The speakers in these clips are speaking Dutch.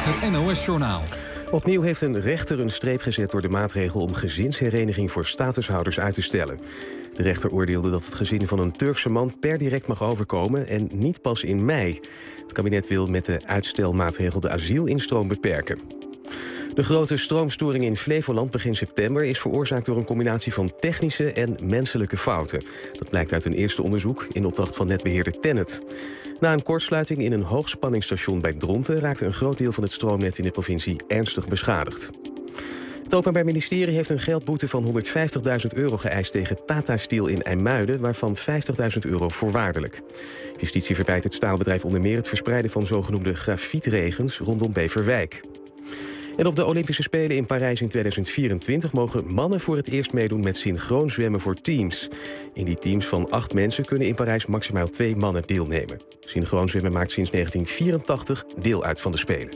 het NOS-journaal. Opnieuw heeft een rechter een streep gezet door de maatregel om gezinshereniging voor statushouders uit te stellen. De rechter oordeelde dat het gezin van een Turkse man per direct mag overkomen en niet pas in mei. Het kabinet wil met de uitstelmaatregel de asielinstroom beperken. De grote stroomstoring in Flevoland begin september is veroorzaakt door een combinatie van technische en menselijke fouten. Dat blijkt uit een eerste onderzoek in opdracht van netbeheerder TenneT. Na een kortsluiting in een hoogspanningsstation bij Dronten raakte een groot deel van het stroomnet in de provincie ernstig beschadigd. Het Openbaar Ministerie heeft een geldboete van €150.000 geëist tegen Tata Steel in IJmuiden, waarvan €50.000 voorwaardelijk. Justitie verwijt het staalbedrijf onder meer het verspreiden van zogenoemde grafietregens rondom Beverwijk. En op de Olympische Spelen in Parijs in 2024 mogen mannen voor het eerst meedoen met synchroon zwemmen voor teams. In die teams van 8 mensen kunnen in Parijs maximaal 2 mannen deelnemen. Synchroon zwemmen maakt sinds 1984 deel uit van de Spelen.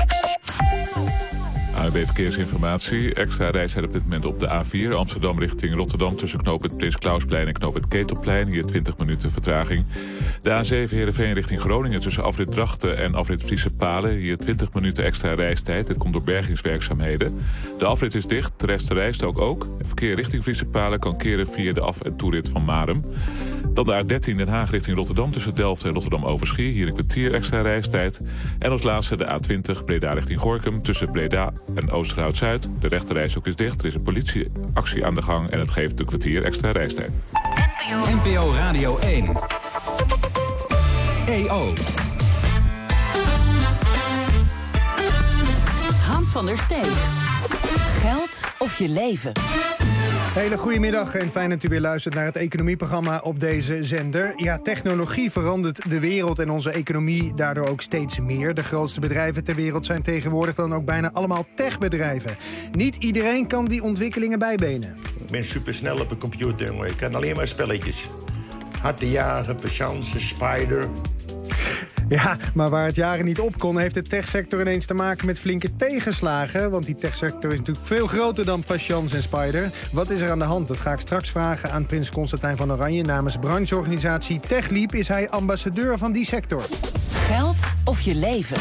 ANWB Verkeersinformatie. Extra reistijd op dit moment op de A4. Amsterdam richting Rotterdam tussen knooppunt Prins Klausplein en knooppunt Ketelplein. Hier 20 minuten vertraging. De A7 Heerenveen richting Groningen tussen afrit Drachten en afrit Friese Palen. Hier 20 minuten extra reistijd. Dit komt door bergingswerkzaamheden. De afrit is dicht, de rest reist ook. Verkeer richting Friese Palen kan keren via de af- en toerit van Marum. Dan de A13 Den Haag richting Rotterdam tussen Delft en Rotterdam-Overschie. Hier een kwartier extra reistijd. En als laatste de A20 Breda richting Gorinchem tussen Breda en Oosterhout-Zuid. De rechterrijstrook is dicht, er is een politieactie aan de gang en het geeft een kwartier extra reistijd. NPO Radio 1. EO. Hans van der Steeg. Geld of je leven. Hele goedemiddag en fijn dat u weer luistert naar het economieprogramma op deze zender. Ja, technologie verandert de wereld en onze economie daardoor ook steeds meer. De grootste bedrijven ter wereld zijn tegenwoordig dan ook bijna allemaal techbedrijven. Niet iedereen kan die ontwikkelingen bijbenen. Ik ben supersnel op een computer, jongen. Ik kan alleen maar spelletjes. Hard jagen, patience, spider. Ja, maar waar het jaren niet op kon, heeft de techsector ineens te maken met flinke tegenslagen. Want die techsector is natuurlijk veel groter dan Patience en Spider. Wat is er aan de hand? Dat ga ik straks vragen aan prins Constantijn van Oranje. Namens brancheorganisatie TechLeap is hij ambassadeur van die sector. Geld of je leven.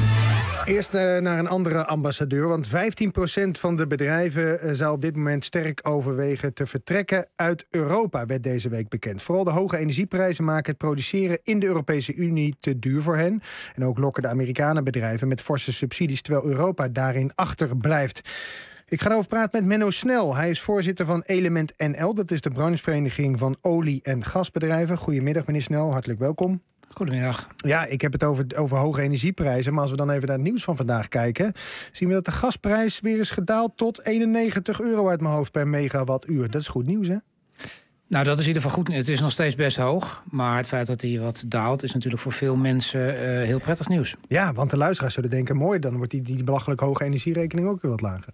Eerst naar een andere ambassadeur, want 15% van de bedrijven zou op dit moment sterk overwegen te vertrekken uit Europa, werd deze week bekend. Vooral de hoge energieprijzen maken het produceren in de Europese Unie te duur voor hen. En ook lokken de Amerikanen bedrijven met forse subsidies, terwijl Europa daarin achterblijft. Ik ga erover praten met Menno Snel. Hij is voorzitter van Element NL. Dat is de branchevereniging van olie- en gasbedrijven. Goedemiddag, meneer Snel. Hartelijk welkom. Goedemiddag. Ja, ik heb het over hoge energieprijzen. Maar als we dan even naar het nieuws van vandaag kijken, zien we dat de gasprijs weer is gedaald tot €91 uit mijn hoofd per megawattuur. Dat is goed nieuws, hè? Nou, dat is in ieder geval goed. Het is nog steeds best hoog. Maar het feit dat hij wat daalt is natuurlijk voor veel mensen heel prettig nieuws. Ja, want de luisteraars zullen denken, mooi, dan wordt die belachelijk hoge energierekening ook weer wat lager.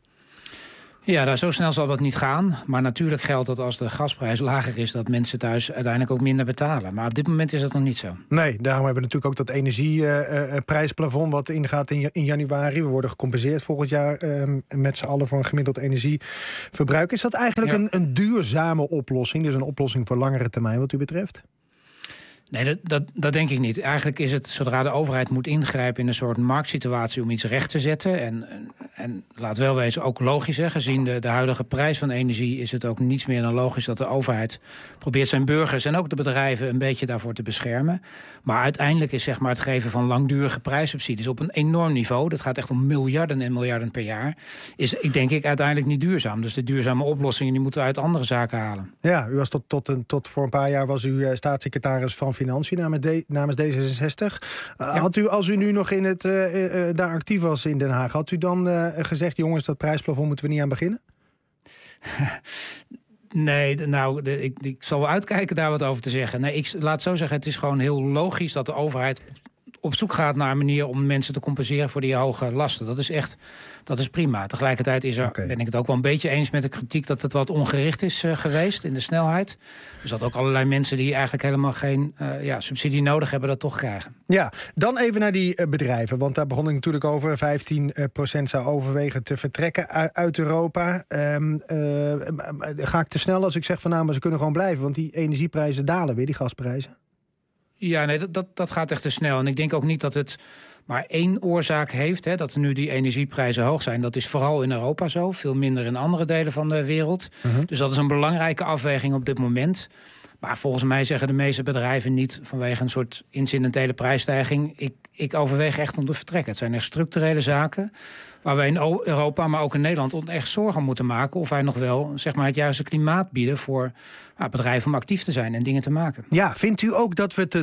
Ja, zo snel zal dat niet gaan. Maar natuurlijk geldt dat als de gasprijs lager is, dat mensen thuis uiteindelijk ook minder betalen. Maar op dit moment is dat nog niet zo. Nee, daarom hebben we natuurlijk ook dat energieprijsplafond wat ingaat in januari. We worden gecompenseerd volgend jaar met z'n allen voor een gemiddeld energieverbruik. Is dat eigenlijk een duurzame oplossing? Dus een oplossing voor langere termijn wat u betreft? Nee, dat denk ik niet. Eigenlijk is het, zodra de overheid moet ingrijpen in een soort marktsituatie om iets recht te zetten. En laat wel wezen, ook logisch, hè, gezien de huidige prijs van energie is het ook niets meer dan logisch dat de overheid probeert zijn burgers en ook de bedrijven een beetje daarvoor te beschermen. Maar uiteindelijk is zeg maar het geven van langdurige prijssubsidies op een enorm niveau. Dat gaat echt om miljarden en miljarden per jaar. Is, ik denk uiteindelijk niet duurzaam. Dus de duurzame oplossingen die moeten we uit andere zaken halen. Ja, u was tot voor een paar jaar was u staatssecretaris van Financiën namens D66. Had u, als u nu nog in daar actief was in Den Haag, had u dan gezegd, jongens, dat prijsplafond moeten we niet aan beginnen? Nee, nou, ik zal wel uitkijken daar wat over te zeggen. Nee, ik laat zo zeggen, het is gewoon heel logisch dat de overheid op zoek gaat naar een manier om mensen te compenseren voor die hoge lasten. Dat is prima. Tegelijkertijd ben ik het ook wel een beetje eens met de kritiek dat het wat ongericht is geweest in de snelheid. Dus dat ook allerlei mensen die eigenlijk helemaal geen subsidie nodig hebben, dat toch krijgen. Ja, dan even naar die bedrijven. Want daar begon ik natuurlijk over. 15% zou overwegen te vertrekken uit Europa. Ga ik te snel als ik zeg van nou, maar ze kunnen gewoon blijven. Want die energieprijzen dalen weer, die gasprijzen. Ja, nee, dat gaat echt te snel. En ik denk ook niet dat het maar één oorzaak heeft, dat er nu die energieprijzen hoog zijn. Dat is vooral in Europa zo, veel minder in andere delen van de wereld. Dus dat is een belangrijke afweging op dit moment. Maar volgens mij zeggen de meeste bedrijven niet vanwege een soort incidentele prijsstijging, ik overweeg echt om te vertrekken. Het zijn echt structurele zaken waar wij in Europa, maar ook in Nederland echt zorgen om moeten maken of wij nog wel zeg maar, het juiste klimaat bieden voor bedrijven om actief te zijn en dingen te maken. Ja, vindt u ook dat we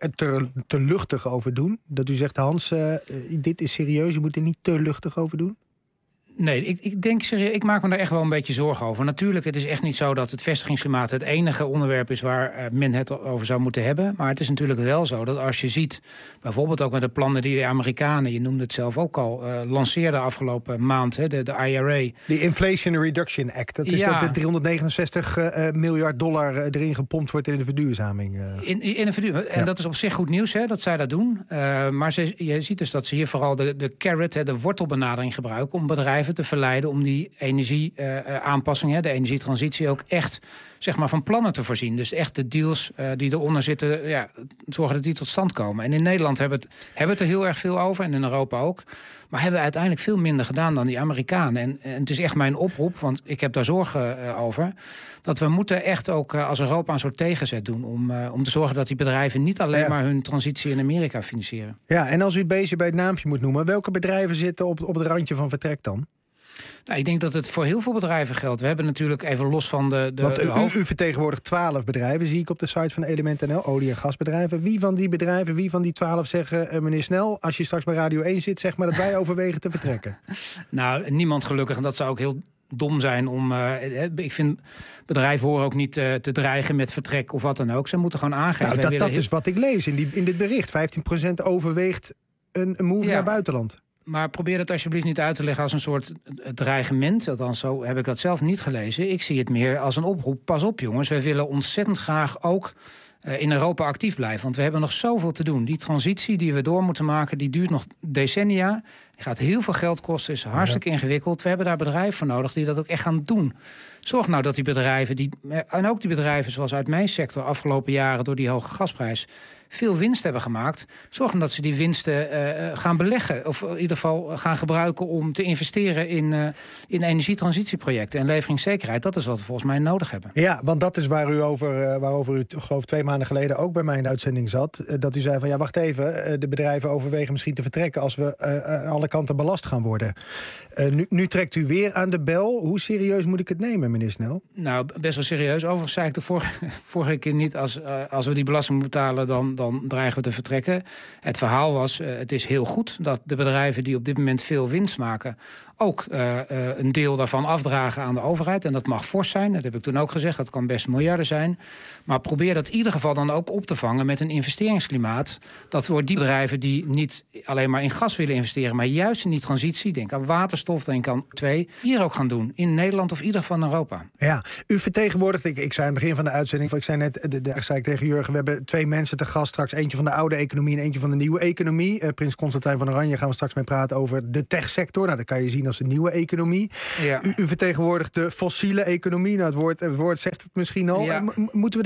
te luchtig over doen? Dat u zegt, Hans, dit is serieus, je moet er niet te luchtig over doen? Nee, ik denk serieus, ik maak me daar echt wel een beetje zorgen over. Natuurlijk, het is echt niet zo dat het vestigingsklimaat het enige onderwerp is waar men het over zou moeten hebben. Maar het is natuurlijk wel zo dat als je ziet, bijvoorbeeld ook met de plannen die de Amerikanen, je noemde het zelf ook al, lanceerden afgelopen maand, de IRA. De Inflation Reduction Act. Dat is dat de 369 miljard dollar erin gepompt wordt in de verduurzaming. In de verduurzaming. En dat is op zich goed nieuws, dat zij dat doen. Maar je ziet dus dat ze hier vooral de carrot, de wortelbenadering gebruiken om bedrijven te verleiden om die energieaanpassing, de energietransitie ook echt zeg maar, van plannen te voorzien. Dus echt de deals die eronder zitten, zorgen dat die tot stand komen. En in Nederland hebben we het er heel erg veel over en in Europa ook. Maar hebben we uiteindelijk veel minder gedaan dan die Amerikanen. En het is echt mijn oproep, want ik heb daar zorgen over, dat we moeten echt ook als Europa een soort tegenzet doen om te zorgen dat die bedrijven niet alleen maar hun transitie in Amerika financieren. Ja, en als u het beestje bij het naampje moet noemen, welke bedrijven zitten op het randje van vertrek dan? Nou, ik denk dat het voor heel veel bedrijven geldt. We hebben natuurlijk even los van Want u vertegenwoordigt 12 bedrijven, zie ik op de site van Element.nl, olie- en gasbedrijven. Wie van die bedrijven, wie van die 12 zeggen, meneer Snel, als je straks bij Radio 1 zit, zeg maar dat wij overwegen te vertrekken? Nou, niemand gelukkig. En dat zou ook heel dom zijn om. Ik vind bedrijven horen ook niet te dreigen met vertrek of wat dan ook. Ze moeten gewoon aangeven. Nou, dat is wat ik lees in dit bericht. 15% overweegt een move naar buitenland. Maar probeer het alsjeblieft niet uit te leggen als een soort dreigement. Althans, zo heb ik dat zelf niet gelezen. Ik zie het meer als een oproep. Pas op, jongens. Wij willen ontzettend graag ook in Europa actief blijven. Want we hebben nog zoveel te doen. Die transitie die we door moeten maken, die duurt nog decennia. Die gaat heel veel geld kosten, is hartstikke ingewikkeld. We hebben daar bedrijven voor nodig die dat ook echt gaan doen. Zorg nou dat die bedrijven, en ook die bedrijven zoals uit mijn sector afgelopen jaren door die hoge gasprijs veel winst hebben gemaakt. Zorg dat ze die winsten gaan beleggen. Of in ieder geval gaan gebruiken om te investeren in energietransitieprojecten en leveringszekerheid. Dat is wat we volgens mij nodig hebben. Ja, want dat is waarover u geloof 2 maanden geleden ook bij mij in de uitzending zat. Dat u zei van wacht even, de bedrijven overwegen misschien te vertrekken als we aan alle kanten belast gaan worden. Nu trekt u weer aan de bel. Hoe serieus moet ik het nemen, meneer Snel? Nou, best wel serieus. Overigens zei ik de vorige keer niet, als we die belasting betalen, dan dreigen we te vertrekken. Het verhaal was, het is heel goed dat de bedrijven die op dit moment veel winst maken ook een deel daarvan afdragen aan de overheid. En dat mag fors zijn, dat heb ik toen ook gezegd. Dat kan best miljarden zijn. Maar probeer dat in ieder geval dan ook op te vangen met een investeringsklimaat. Dat voor die bedrijven die niet alleen maar in gas willen investeren, maar juist in die transitie, denk aan waterstof, denk aan hier ook gaan doen. In Nederland of in ieder geval in Europa. Ja, u vertegenwoordigt, ik zei aan het begin van de uitzending, ik zei net, zei ik tegen Jurgen, we hebben 2 mensen te gast straks. Eentje van de oude economie en eentje van de nieuwe economie. Prins Constantijn van Oranje gaan we straks mee praten over de techsector. Nou, dat kan je zien als de nieuwe economie. Ja. U vertegenwoordigt de fossiele economie. Nou, het woord zegt het misschien al. Ja. Moeten we